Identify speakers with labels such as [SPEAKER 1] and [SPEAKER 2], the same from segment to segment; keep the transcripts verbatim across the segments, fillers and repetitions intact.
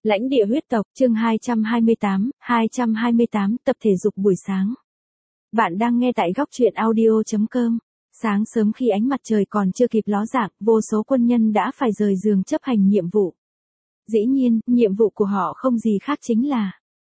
[SPEAKER 1] Lãnh địa huyết tộc, chương hai trăm hai mươi tám, hai trăm hai mươi tám, tập thể dục buổi sáng. Bạn đang nghe tại góc truyện audio chấm com. Sáng sớm khi ánh mặt trời còn chưa kịp ló dạng, vô số quân nhân đã phải rời giường chấp hành nhiệm vụ. Dĩ nhiên, nhiệm vụ của họ không gì khác chính là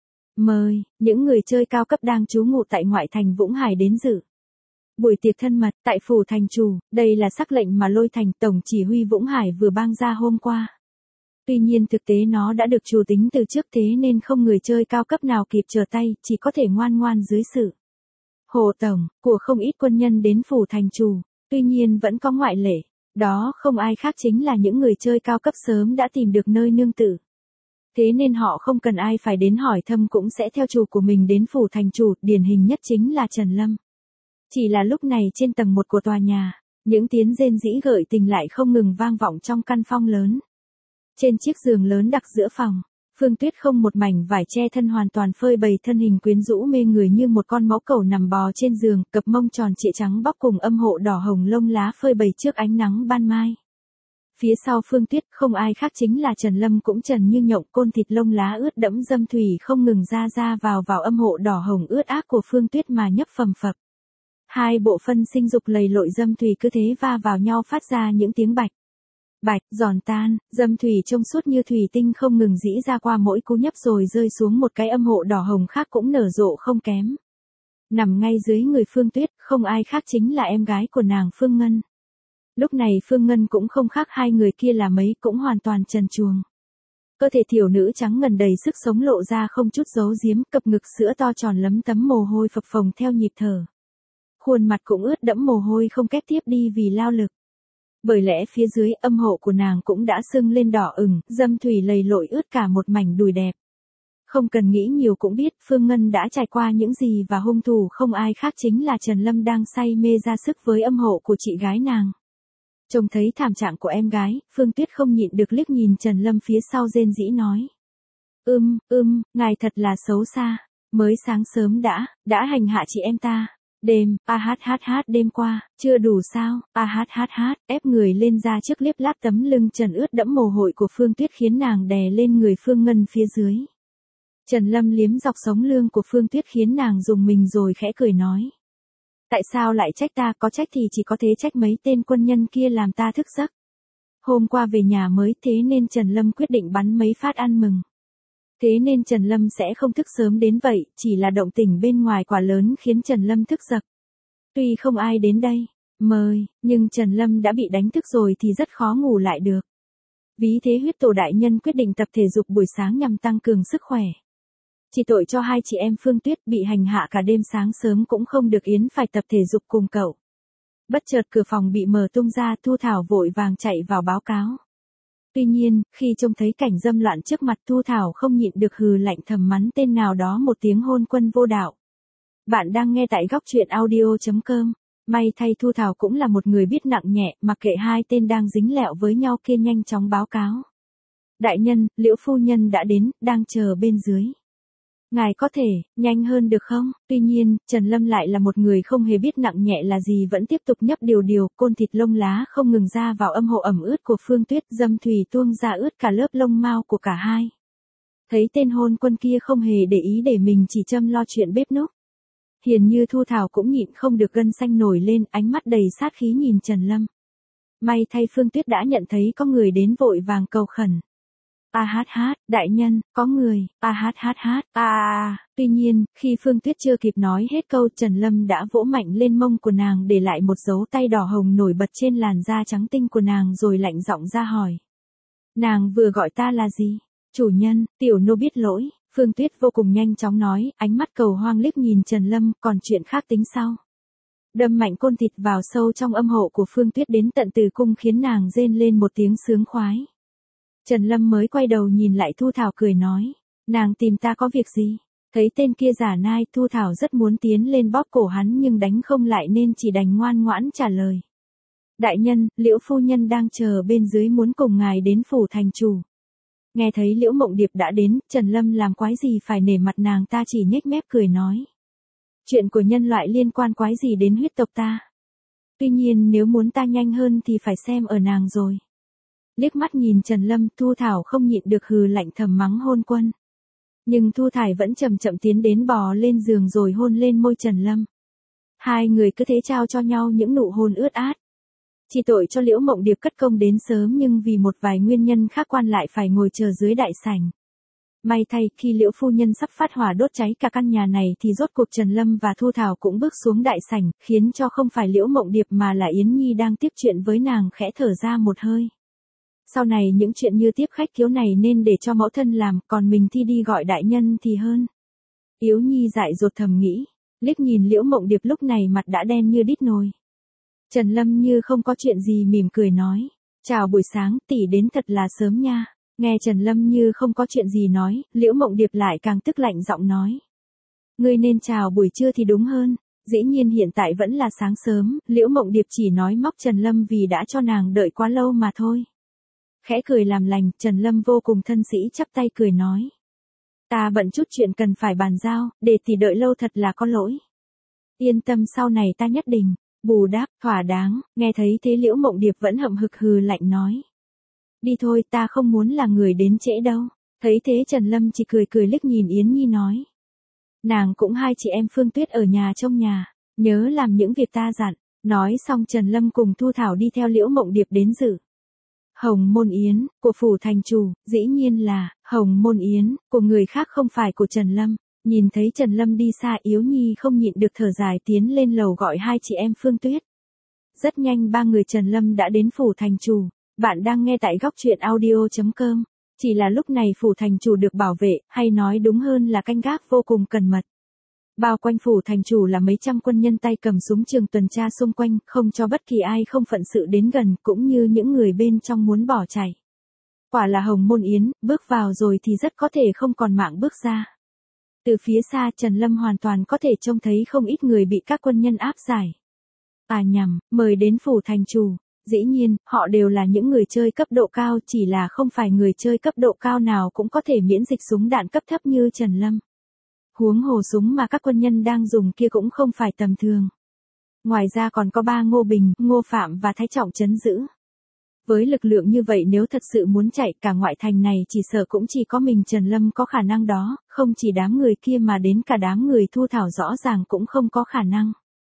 [SPEAKER 1] mời những người chơi cao cấp đang trú ngụ tại ngoại thành Vũng Hải đến dự buổi tiệc thân mật tại phủ thành chủ. Đây là sắc lệnh mà Lôi Thành, tổng chỉ huy Vũng Hải vừa ban ra hôm qua. Tuy nhiên thực tế nó đã được chủ tính từ trước, thế nên không người chơi cao cấp nào kịp trở tay, chỉ có thể ngoan ngoan dưới sự hộ tổng của không ít quân nhân đến phủ thành chủ. Tuy nhiên vẫn có ngoại lệ, đó không ai khác chính là những người chơi cao cấp sớm đã tìm được nơi nương tựa. Thế nên họ không cần ai phải đến hỏi thăm cũng sẽ theo chủ của mình đến phủ thành chủ, điển hình nhất chính là Trần Lâm. Chỉ là lúc này trên tầng một của tòa nhà, những tiếng rên rỉ gợi tình lại không ngừng vang vọng trong căn phòng lớn. Trên chiếc giường lớn đặt giữa phòng, Phương Tuyết không một mảnh vải che thân, hoàn toàn phơi bày thân hình quyến rũ mê người như một con mẫu cẩu nằm bò trên giường, cặp mông tròn trịa trắng bóc cùng âm hộ đỏ hồng lông lá phơi bày trước ánh nắng ban mai. Phía sau Phương Tuyết không ai khác chính là Trần Lâm, cũng trần như nhộng, côn thịt lông lá ướt đẫm dâm thủy không ngừng ra ra vào vào âm hộ đỏ hồng ướt át của Phương Tuyết mà nhấp phầm phập. Hai bộ phân sinh dục lầy lội dâm thủy cứ thế va vào nhau phát ra những tiếng bạch bạch, giòn tan, dâm thủy trong suốt như thủy tinh không ngừng rỉ ra qua mỗi cú nhấp rồi rơi xuống một cái âm hộ đỏ hồng khác cũng nở rộ không kém. Nằm ngay dưới người Phương Tuyết, không ai khác chính là em gái của nàng, Phương Ngân. Lúc này Phương Ngân cũng không khác hai người kia là mấy, cũng hoàn toàn trần truồng. Cơ thể thiểu nữ trắng ngần đầy sức sống lộ ra không chút giấu giếm, cặp ngực sữa to tròn lấm tấm mồ hôi phập phồng theo nhịp thở. Khuôn mặt cũng ướt đẫm mồ hôi không kép tiếp đi vì lao lực. Bởi lẽ phía dưới âm hộ của nàng cũng đã sưng lên đỏ ửng, dâm thủy lầy lội ướt cả một mảnh đùi đẹp. Không cần nghĩ nhiều cũng biết Phương Ngân đã trải qua những gì, và hung thủ không ai khác chính là Trần Lâm đang say mê ra sức với âm hộ của chị gái nàng. Trông thấy thảm trạng của em gái, Phương Tuyết không nhịn được liếc nhìn Trần Lâm phía sau rên rỉ nói. Ưm, ưm, ngài thật là xấu xa, mới sáng sớm đã, đã hành hạ chị em ta. Đêm, a hát hát hát đêm qua, chưa đủ sao, a hát hát hát, ép người lên ra trước liếp láp tấm lưng trần ướt đẫm mồ hôi của Phương Tuyết khiến nàng đè lên người Phương Ngân phía dưới. Trần Lâm liếm dọc sống lưng của Phương Tuyết khiến nàng rùng mình rồi khẽ cười nói. Tại sao lại trách ta, có trách thì chỉ có thế trách mấy tên quân nhân kia làm ta thức giấc. Hôm qua về nhà mới, thế nên Trần Lâm quyết định bắn mấy phát ăn mừng. Thế nên Trần Lâm sẽ không thức sớm đến vậy, chỉ là động tĩnh bên ngoài quả lớn khiến Trần Lâm thức giật. Tuy không ai đến đây mời, nhưng Trần Lâm đã bị đánh thức rồi thì rất khó ngủ lại được. Ví thế huyết tổ đại nhân quyết định tập thể dục buổi sáng nhằm tăng cường sức khỏe. Chỉ tội cho hai chị em Phương Tuyết bị hành hạ cả đêm, sáng sớm cũng không được yến phải tập thể dục cùng cậu. Bất chợt cửa phòng bị mở tung ra, Thu Thảo vội vàng chạy vào báo cáo. Tuy nhiên, khi trông thấy cảnh dâm loạn trước mặt, Thu Thảo không nhịn được hừ lạnh thầm mắng tên nào đó một tiếng hôn quân vô đạo. Bạn đang nghe tại góc truyện audio chấm com. May thay Thu Thảo cũng là một người biết nặng nhẹ, mặc kệ hai tên đang dính lẹo với nhau kia nhanh chóng báo cáo. Đại nhân, Liễu phu nhân đã đến, đang chờ bên dưới. Ngài có thể, nhanh hơn được không? Tuy nhiên, Trần Lâm lại là một người không hề biết nặng nhẹ là gì, vẫn tiếp tục nhấp điều điều, côn thịt lông lá không ngừng ra vào âm hộ ẩm ướt của Phương Tuyết, dâm thủy tuông ra ướt cả lớp lông mao của cả hai. Thấy tên hôn quân kia không hề để ý để mình chỉ chăm lo chuyện bếp núc. Hiền như Thu Thảo cũng nhịn không được gân xanh nổi lên, ánh mắt đầy sát khí nhìn Trần Lâm. May thay Phương Tuyết đã nhận thấy có người đến vội vàng cầu khẩn. A hát hát, đại nhân, có người, a hát hát hát, a. Tuy nhiên, khi Phương Tuyết chưa kịp nói hết câu, Trần Lâm đã vỗ mạnh lên mông của nàng, để lại một dấu tay đỏ hồng nổi bật trên làn da trắng tinh của nàng, rồi lạnh giọng ra hỏi. Nàng vừa gọi ta là gì? Chủ nhân, tiểu nô biết lỗi. Phương Tuyết vô cùng nhanh chóng nói, ánh mắt cầu hoang liếc nhìn Trần Lâm, còn chuyện khác tính sau. Đâm mạnh côn thịt vào sâu trong âm hộ của Phương Tuyết đến tận tử cung khiến nàng rên lên một tiếng sướng khoái. Trần Lâm mới quay đầu nhìn lại Thu Thảo cười nói, nàng tìm ta có việc gì? Thấy tên kia giả nai, Thu Thảo rất muốn tiến lên bóp cổ hắn nhưng đánh không lại nên chỉ đành ngoan ngoãn trả lời. Đại nhân, Liễu phu nhân đang chờ bên dưới muốn cùng ngài đến phủ thành chủ. Nghe thấy Liễu Mộng Điệp đã đến, Trần Lâm làm quái gì phải nể mặt nàng ta, chỉ nhếch mép cười nói. Chuyện của nhân loại liên quan quái gì đến huyết tộc ta? Tuy nhiên nếu muốn ta nhanh hơn thì phải xem ở nàng rồi. Liếc mắt nhìn Trần Lâm, Thu Thảo không nhịn được hừ lạnh thầm mắng hôn quân. Nhưng Thu Thải vẫn chậm chậm tiến đến bò lên giường rồi hôn lên môi Trần Lâm. Hai người cứ thế trao cho nhau những nụ hôn ướt át. Chỉ tội cho Liễu Mộng Điệp cất công đến sớm nhưng vì một vài nguyên nhân khác quan lại phải ngồi chờ dưới đại sảnh. May thay, khi Liễu phu nhân sắp phát hỏa đốt cháy cả căn nhà này thì rốt cuộc Trần Lâm và Thu Thảo cũng bước xuống đại sảnh, khiến cho không phải Liễu Mộng Điệp mà là Yến Nhi đang tiếp chuyện với nàng khẽ thở ra một hơi. Sau này những chuyện như tiếp khách kiếu này nên để cho mẫu thân làm, còn mình thì đi gọi đại nhân thì hơn. Yến Nhi dại dột thầm nghĩ, liếc nhìn Liễu Mộng Điệp lúc này mặt đã đen như đít nồi. Trần Lâm như không có chuyện gì mỉm cười nói, chào buổi sáng, tỷ đến thật là sớm nha. Nghe Trần Lâm như không có chuyện gì nói, Liễu Mộng Điệp lại càng tức lạnh giọng nói. Ngươi nên chào buổi trưa thì đúng hơn, dĩ nhiên hiện tại vẫn là sáng sớm, Liễu Mộng Điệp chỉ nói móc Trần Lâm vì đã cho nàng đợi quá lâu mà thôi. Khẽ cười làm lành, Trần Lâm vô cùng thân sĩ chắp tay cười nói. Ta bận chút chuyện cần phải bàn giao, để tỷ đợi lâu thật là có lỗi. Yên tâm sau này ta nhất định, bù đáp, thỏa đáng, nghe thấy thế Liễu Mộng Điệp vẫn hậm hực hừ lạnh nói. Đi thôi, ta không muốn là người đến trễ đâu. Thấy thế Trần Lâm chỉ cười cười liếc nhìn Yến Nhi nói. Nàng cũng hai chị em Phương Tuyết ở nhà trong nhà, nhớ làm những việc ta dặn. Nói xong Trần Lâm cùng Thu Thảo đi theo Liễu Mộng Điệp đến dự. Hồng Môn Yến, của phủ thành chủ, dĩ nhiên là, Hồng Môn Yến, của người khác không phải của Trần Lâm. Nhìn thấy Trần Lâm đi xa Yến Nhi không nhịn được thở dài tiến lên lầu gọi hai chị em Phương Tuyết. Rất nhanh ba người Trần Lâm đã đến phủ thành chủ. Bạn đang nghe tại góc truyện audio chấm com. Chỉ là lúc này phủ thành chủ được bảo vệ, hay nói đúng hơn là canh gác vô cùng cẩn mật. Bao quanh phủ thành chủ là mấy trăm quân nhân tay cầm súng trường tuần tra xung quanh, không cho bất kỳ ai không phận sự đến gần, cũng như những người bên trong muốn bỏ chạy. Quả là Hồng Môn Yến, bước vào rồi thì rất có thể không còn mạng bước ra. Từ phía xa Trần Lâm hoàn toàn có thể trông thấy không ít người bị các quân nhân áp giải. À nhằm, mời đến phủ thành chủ. Dĩ nhiên, họ đều là những người chơi cấp độ cao, chỉ là không phải người chơi cấp độ cao nào cũng có thể miễn dịch súng đạn cấp thấp như Trần Lâm. Huống hồ súng mà các quân nhân đang dùng kia cũng không phải tầm thường. Ngoài ra còn có ba Ngô Bình, Ngô Phạm và Thái Trọng trấn giữ. Với lực lượng như vậy nếu thật sự muốn chạy cả ngoại thành này chỉ sợ cũng chỉ có mình Trần Lâm có khả năng đó, không chỉ đám người kia mà đến cả đám người Thu Thảo rõ ràng cũng không có khả năng.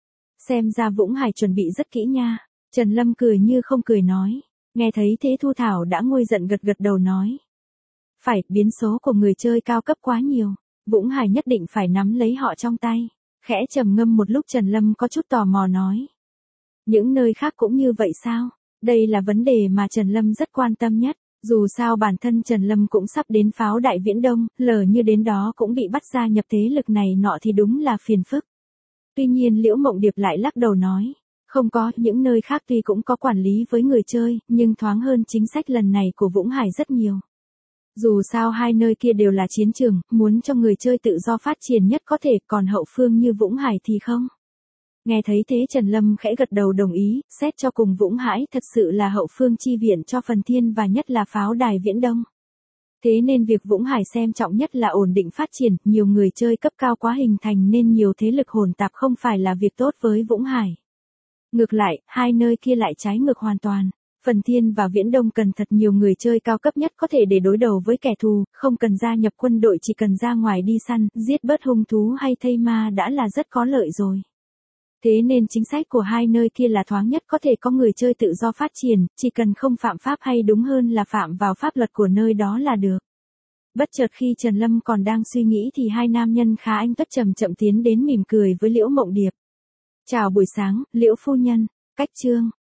[SPEAKER 1] Xem ra Vũng Hải chuẩn bị rất kỹ nha. Trần Lâm cười như không cười nói. Nghe thấy thế Thu Thảo đã nguôi giận gật gật đầu nói. Phải, biến số của người chơi cao cấp quá nhiều. Vũng Hải nhất định phải nắm lấy họ trong tay. Khẽ trầm ngâm một lúc Trần Lâm có chút tò mò nói. Những nơi khác cũng như vậy sao? Đây là vấn đề mà Trần Lâm rất quan tâm nhất. Dù sao bản thân Trần Lâm cũng sắp đến pháo Đại Viễn Đông, lờ như đến đó cũng bị bắt gia nhập thế lực này nọ thì đúng là phiền phức. Tuy nhiên Liễu Mộng Điệp lại lắc đầu nói. Không có, những nơi khác tuy cũng có quản lý với người chơi, nhưng thoáng hơn chính sách lần này của Vũng Hải rất nhiều. Dù sao hai nơi kia đều là chiến trường, muốn cho người chơi tự do phát triển nhất có thể, còn hậu phương như Vũng Hải thì không. Nghe thấy thế Trần Lâm khẽ gật đầu đồng ý, xét cho cùng Vũng Hải thật sự là hậu phương chi viện cho Phần Thiên và nhất là pháo đài Viễn Đông. Thế nên việc Vũng Hải xem trọng nhất là ổn định phát triển, nhiều người chơi cấp cao quá hình thành nên nhiều thế lực hỗn tạp không phải là việc tốt với Vũng Hải. Ngược lại, hai nơi kia lại trái ngược hoàn toàn. Phần Thiên và Viễn Đông cần thật nhiều người chơi cao cấp nhất có thể để đối đầu với kẻ thù, không cần gia nhập quân đội chỉ cần ra ngoài đi săn, giết bớt hung thú hay thây ma đã là rất có lợi rồi. Thế nên chính sách của hai nơi kia là thoáng nhất có thể có người chơi tự do phát triển, chỉ cần không phạm pháp hay đúng hơn là phạm vào pháp luật của nơi đó là được. Bất chợt khi Trần Lâm còn đang suy nghĩ thì hai nam nhân khá anh tuất chậm chậm tiến đến mỉm cười với Liễu Mộng Điệp. Chào buổi sáng, Liễu phu nhân, cách chương.